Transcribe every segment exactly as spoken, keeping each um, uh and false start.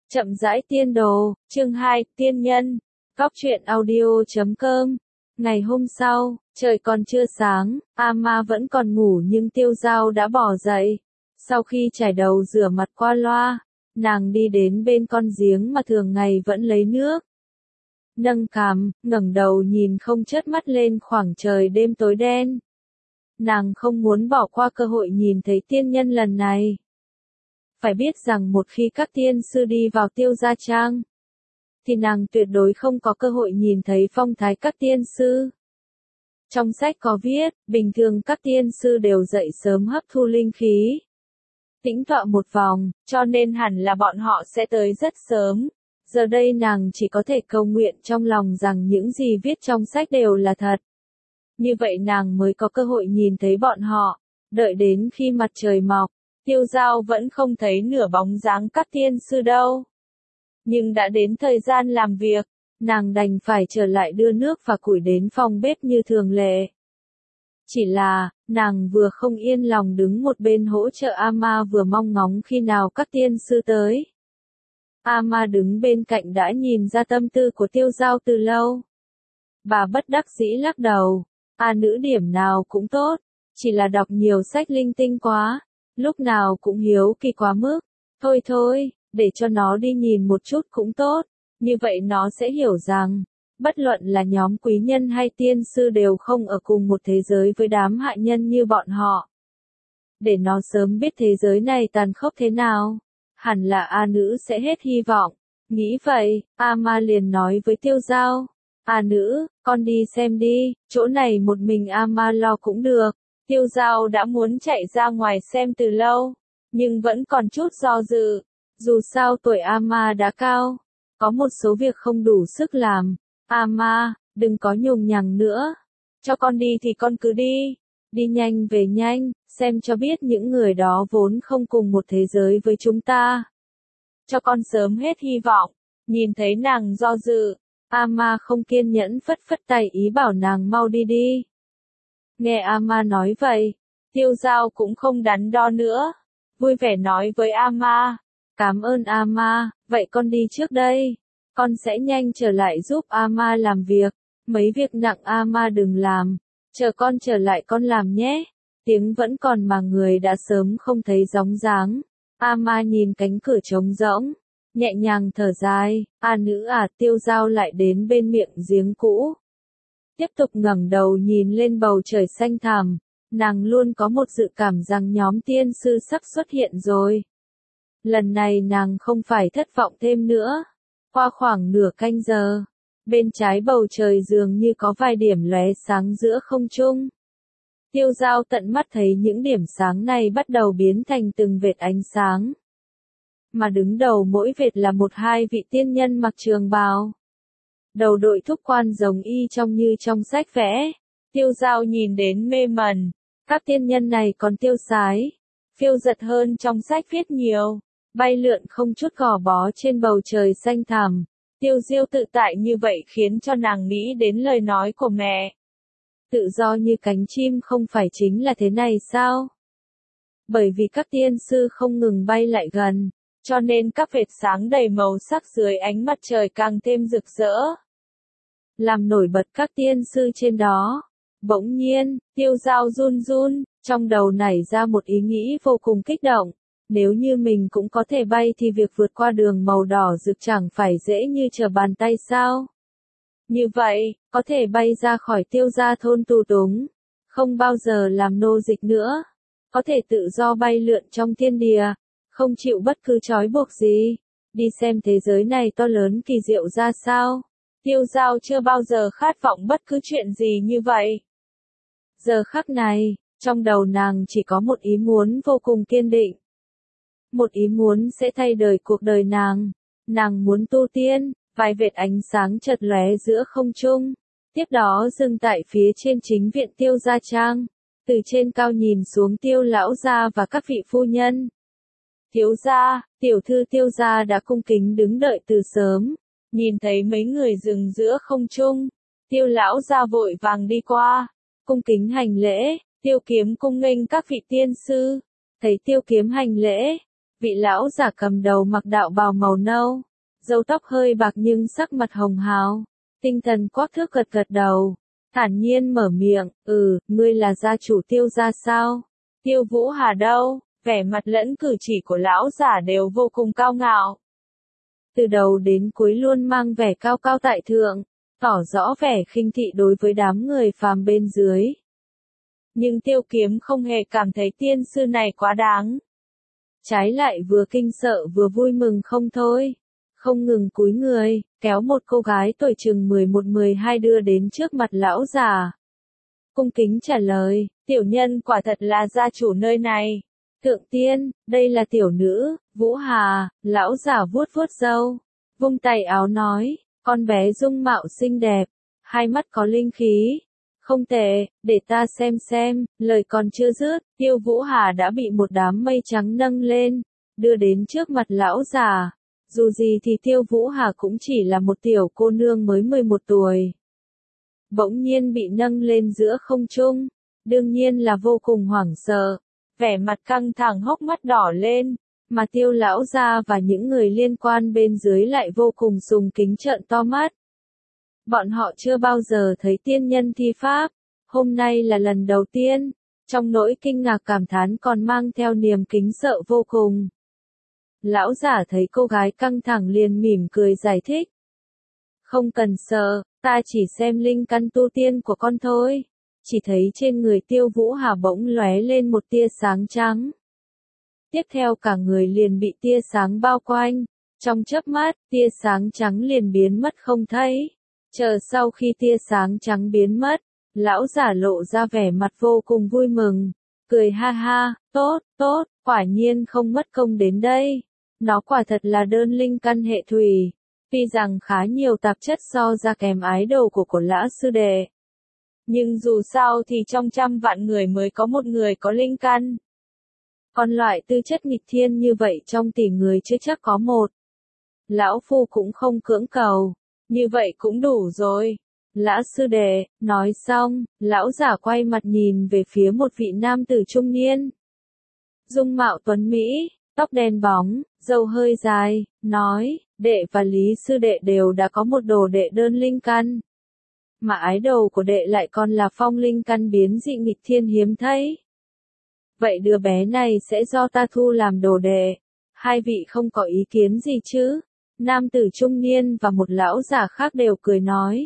Chậm rãi tiên đồ, chương hai, tiên nhân. Góc truyện audio chấm com. Ngày hôm sau, trời còn chưa sáng, Ama vẫn còn ngủ nhưng Tiêu Dao đã bỏ dậy. Sau khi chải đầu rửa mặt qua loa, nàng đi đến bên con giếng mà thường ngày vẫn lấy nước. Nâng cằm, ngẩng đầu nhìn không chớp mắt lên khoảng trời đêm tối đen. Nàng không muốn bỏ qua cơ hội nhìn thấy tiên nhân lần này. Phải biết rằng một khi các tiên sư đi vào Tiêu gia trang, thì nàng tuyệt đối không có cơ hội nhìn thấy phong thái các tiên sư. Trong sách có viết, bình thường các tiên sư đều dậy sớm hấp thu linh khí, tĩnh tọa một vòng, cho nên hẳn là bọn họ sẽ tới rất sớm. Giờ đây nàng chỉ có thể cầu nguyện trong lòng rằng những gì viết trong sách đều là thật. Như vậy nàng mới có cơ hội nhìn thấy bọn họ. Đợi đến khi mặt trời mọc, Tiêu Dao vẫn không thấy nửa bóng dáng các tiên sư đâu. Nhưng đã đến thời gian làm việc, nàng đành phải trở lại đưa nước và củi đến phòng bếp như thường lệ. Chỉ là, nàng vừa không yên lòng đứng một bên hỗ trợ Ama vừa mong ngóng khi nào các tiên sư tới. Ama đứng bên cạnh đã nhìn ra tâm tư của Tiêu Dao từ lâu. Bà bất đắc dĩ lắc đầu, A nữ điểm nào cũng tốt, chỉ là đọc nhiều sách linh tinh quá, lúc nào cũng hiếu kỳ quá mức. Thôi thôi, để cho nó đi nhìn một chút cũng tốt, như vậy nó sẽ hiểu rằng, bất luận là nhóm quý nhân hay tiên sư đều không ở cùng một thế giới với đám hạ nhân như bọn họ. Để nó sớm biết thế giới này tàn khốc thế nào, hẳn là A nữ sẽ hết hy vọng. Nghĩ vậy, Ama liền nói với Tiêu Dao, A nữ, con đi xem đi, chỗ này một mình Ama lo cũng được. Tiêu Dao đã muốn chạy ra ngoài xem từ lâu, nhưng vẫn còn chút do dự. Dù sao tuổi Ama đã cao, có một số việc không đủ sức làm. Ama, đừng có nhùng nhằng nữa. Cho con đi thì con cứ đi. Đi nhanh về nhanh, xem cho biết những người đó vốn không cùng một thế giới với chúng ta. Cho con sớm hết hy vọng. Nhìn thấy nàng do dự, Ama không kiên nhẫn phất phất tay ý bảo nàng mau đi đi. Nghe Ama nói vậy, Tiêu Dao cũng không đắn đo nữa, vui vẻ nói với Ama, cảm ơn Ama, vậy con đi trước đây, con sẽ nhanh trở lại giúp Ama làm việc, mấy việc nặng Ama đừng làm, chờ con trở lại con làm nhé. Tiếng vẫn còn mà người đã sớm không thấy bóng dáng. Ama nhìn cánh cửa trống rỗng, nhẹ nhàng thở dài, A nữ à. Tiêu Dao lại đến bên miệng giếng cũ. Tiếp tục ngẩng đầu nhìn lên bầu trời xanh thẳm, nàng luôn có một dự cảm rằng nhóm tiên sư sắp xuất hiện rồi. Lần này nàng không phải thất vọng thêm nữa. Qua khoảng nửa canh giờ, bên trái bầu trời dường như có vài điểm lóe sáng giữa không trung. Tiêu Dao tận mắt thấy những điểm sáng này bắt đầu biến thành từng vệt ánh sáng. Mà đứng đầu mỗi vệt là một hai vị tiên nhân mặc trường bào. Đầu đội thúc quan giống y trông như trong sách vẽ. Tiêu Dao nhìn đến mê mẩn. Các tiên nhân này còn tiêu sái, phiêu dật hơn trong sách viết nhiều, bay lượn không chút gò bó trên bầu trời xanh thẳm. Tiêu Diêu tự tại như vậy khiến cho nàng nghĩ đến lời nói của mẹ. Tự do như cánh chim không phải chính là thế này sao? Bởi vì các tiên sư không ngừng bay lại gần, cho nên các vệt sáng đầy màu sắc dưới ánh mặt trời càng thêm rực rỡ, làm nổi bật các tiên sư trên đó. Bỗng nhiên, Tiêu Dao run run, trong đầu nảy ra một ý nghĩ vô cùng kích động. Nếu như mình cũng có thể bay thì việc vượt qua đường màu đỏ rực chẳng phải dễ như trở bàn tay sao? Như vậy, có thể bay ra khỏi Tiêu gia thôn tù túng, không bao giờ làm nô dịch nữa, có thể tự do bay lượn trong thiên địa, không chịu bất cứ trói buộc gì, đi xem thế giới này to lớn kỳ diệu ra sao. Tiêu Dao chưa bao giờ khát vọng bất cứ chuyện gì như vậy. Giờ khắc này, trong đầu nàng chỉ có một ý muốn vô cùng kiên định. Một ý muốn sẽ thay đổi cuộc đời nàng. Nàng muốn tu tiên. Vài vệt ánh sáng chợt lóe giữa không trung, tiếp đó dừng tại phía trên chính viện Tiêu gia trang. Từ trên cao nhìn xuống Tiêu lão gia và các vị phu nhân. Thiếu gia, tiểu thư Tiêu gia đã cung kính đứng đợi từ sớm. Nhìn thấy mấy người dừng giữa không trung, Tiêu lão gia vội vàng đi qua, cung kính hành lễ. Tiêu kiếm cung nghênh các vị tiên sư. Thấy Tiêu kiếm hành lễ, Vị lão giả cầm đầu mặc đạo bào màu nâu, râu tóc hơi bạc nhưng sắc mặt hồng hào, tinh thần quắc thước gật gật đầu, thản nhiên mở miệng, ừ, ngươi là gia chủ Tiêu gia sao? Tiêu Vũ Hà đâu? Vẻ mặt lẫn cử chỉ của lão giả đều vô cùng cao ngạo. Từ đầu đến cuối luôn mang vẻ cao cao tại thượng, tỏ rõ vẻ khinh thị đối với đám người phàm bên dưới. Nhưng Tiêu Kiếm không hề cảm thấy tiên sư này quá đáng. Trái lại vừa kinh sợ vừa vui mừng không thôi. Không ngừng cúi người, kéo một cô gái tuổi chừng mười một mười hai đưa đến trước mặt lão già. Cung kính trả lời, tiểu nhân quả thật là gia chủ nơi này. Thượng tiên, đây là tiểu nữ, Vũ Hà, lão già vuốt vuốt râu, vung tay áo nói, con bé dung mạo xinh đẹp, hai mắt có linh khí. Không tệ, để ta xem xem, lời còn chưa dứt, Tiêu Vũ Hà đã bị một đám mây trắng nâng lên, đưa đến trước mặt lão già. Dù gì thì Tiêu Vũ Hà cũng chỉ là một tiểu cô nương mới mười một tuổi. Bỗng nhiên bị nâng lên giữa không trung, đương nhiên là vô cùng hoảng sợ, vẻ mặt căng thẳng hốc mắt đỏ lên, mà Tiêu lão gia và những người liên quan bên dưới lại vô cùng sùng kính trợn to mắt. Bọn họ chưa bao giờ thấy tiên nhân thi pháp, hôm nay là lần đầu tiên, trong nỗi kinh ngạc cảm thán còn mang theo niềm kính sợ vô cùng. Lão giả thấy cô gái căng thẳng liền mỉm cười giải thích. Không cần sợ, ta chỉ xem linh căn tu tiên của con thôi. Chỉ thấy trên người Tiêu Vũ Hà bỗng lóe lên một tia sáng trắng. Tiếp theo cả người liền bị tia sáng bao quanh. Trong chớp mắt, tia sáng trắng liền biến mất không thấy. Chờ sau khi tia sáng trắng biến mất, lão giả lộ ra vẻ mặt vô cùng vui mừng. Cười ha ha, tốt, tốt, quả nhiên không mất công đến đây. Nó quả thật là đơn linh căn hệ thủy. Tuy rằng khá nhiều tạp chất so ra kèm ái đồ của cổ lã sư đệ. Nhưng dù sao thì trong trăm vạn người mới có một người có linh căn. Còn loại tư chất nghịch thiên như vậy trong tỷ người chưa chắc có một. Lão phu cũng không cưỡng cầu. Như vậy cũng đủ rồi. Lã sư đệ, nói xong, lão giả quay mặt nhìn về phía một vị nam tử trung niên. Dung mạo tuấn Mỹ, tóc đen bóng, râu hơi dài, nói, đệ và Lý sư đệ đều đã có một đồ đệ đơn linh căn. Mà ái đồ của đệ lại còn là phong linh căn biến dị nghịch thiên hiếm thấy. Vậy đứa bé này sẽ do ta thu làm đồ đệ. Hai vị không có ý kiến gì chứ? Nam tử trung niên và một lão giả khác đều cười nói.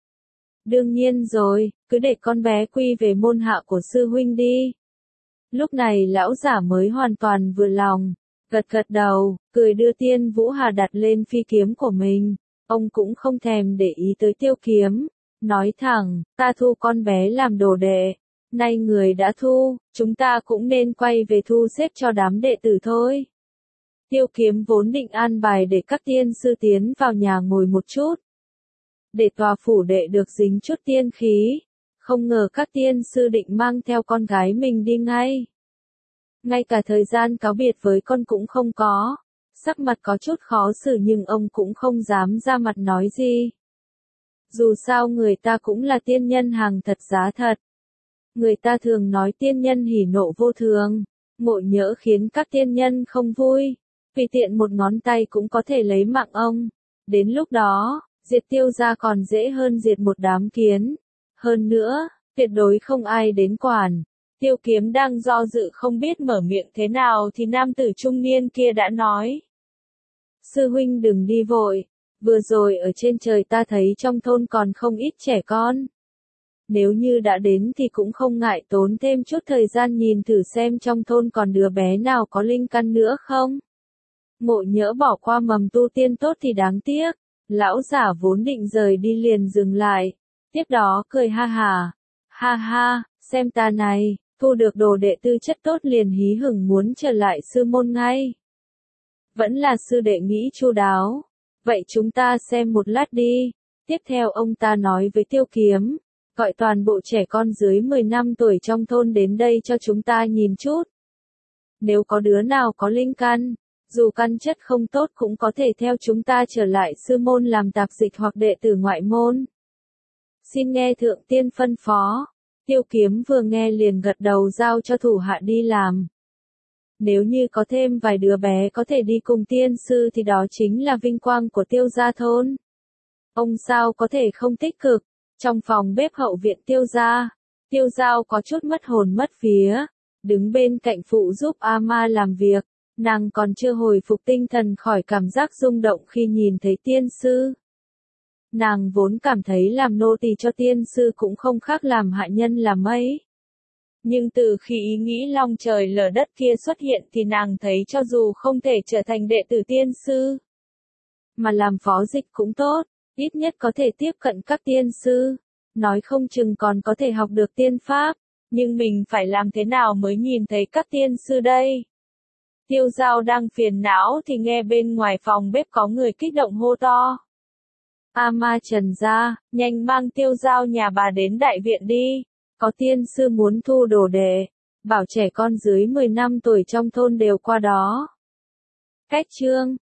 Đương nhiên rồi, cứ để con bé quy về môn hạ của sư huynh đi. Lúc này lão giả mới hoàn toàn vừa lòng, gật gật đầu, cười đưa Tiên Vũ Hà đặt lên phi kiếm của mình. Ông cũng không thèm để ý tới Tiêu Kiếm, nói thẳng, ta thu con bé làm đồ đệ. Nay người đã thu, chúng ta cũng nên quay về thu xếp cho đám đệ tử thôi. Tiêu Kiếm vốn định an bài để các tiên sư tiến vào nhà ngồi một chút. Để tòa phủ đệ được dính chút tiên khí. Không ngờ các tiên sư định mang theo con gái mình đi ngay. Ngay cả thời gian cáo biệt với con cũng không có. Sắc mặt có chút khó xử nhưng ông cũng không dám ra mặt nói gì. Dù sao người ta cũng là tiên nhân hàng thật giá thật. Người ta thường nói tiên nhân hỉ nộ vô thường. Ngộ nhỡ khiến các tiên nhân không vui. Vì tiện một ngón tay cũng có thể lấy mạng ông. Đến lúc đó, diệt Tiêu gia còn dễ hơn diệt một đám kiến. Hơn nữa, tuyệt đối không ai đến quản. Tiêu Kiếm đang do dự không biết mở miệng thế nào thì nam tử trung niên kia đã nói. Sư huynh đừng đi vội. Vừa rồi ở trên trời ta thấy trong thôn còn không ít trẻ con. Nếu như đã đến thì cũng không ngại tốn thêm chút thời gian nhìn thử xem trong thôn còn đứa bé nào có linh căn nữa không. Ngộ nhỡ bỏ qua mầm tu tiên tốt thì đáng tiếc. Lão giả vốn định rời đi liền dừng lại. Tiếp đó cười ha hà. Ha ha, xem ta này, thu được đồ đệ tư chất tốt liền hí hửng muốn trở lại sư môn ngay. Vẫn là sư đệ nghĩ chu đáo. Vậy chúng ta xem một lát đi. Tiếp theo ông ta nói với Tiêu Kiếm. Gọi toàn bộ trẻ con dưới mười năm tuổi trong thôn đến đây cho chúng ta nhìn chút. Nếu có đứa nào có linh căn, dù căn chất không tốt cũng có thể theo chúng ta trở lại sư môn làm tạp dịch hoặc đệ tử ngoại môn. Xin nghe thượng tiên phân phó. Tiêu Kiếm vừa nghe liền gật đầu giao cho thủ hạ đi làm. Nếu như có thêm vài đứa bé có thể đi cùng tiên sư thì đó chính là vinh quang của Tiêu gia thôn. Ông sao có thể không tích cực? Trong phòng bếp hậu viện Tiêu gia, Tiêu Giao có chút mất hồn mất vía, đứng bên cạnh phụ giúp Ama làm việc, nàng còn chưa hồi phục tinh thần khỏi cảm giác rung động khi nhìn thấy tiên sư. Nàng vốn cảm thấy làm nô tỳ cho tiên sư cũng không khác làm hạ nhân là mấy. Nhưng từ khi ý nghĩ long trời lở đất kia xuất hiện thì nàng thấy cho dù không thể trở thành đệ tử tiên sư, mà làm phó dịch cũng tốt, ít nhất có thể tiếp cận các tiên sư, nói không chừng còn có thể học được tiên pháp, nhưng mình phải làm thế nào mới nhìn thấy các tiên sư đây? Tiêu Giao đang phiền não thì nghe bên ngoài phòng bếp có người kích động hô to. Ama Trần gia, nhanh mang Tiêu Giao nhà bà đến đại viện đi, có tiên sư muốn thu đồ đệ, bảo trẻ con dưới mười năm tuổi trong thôn đều qua đó. Cách chương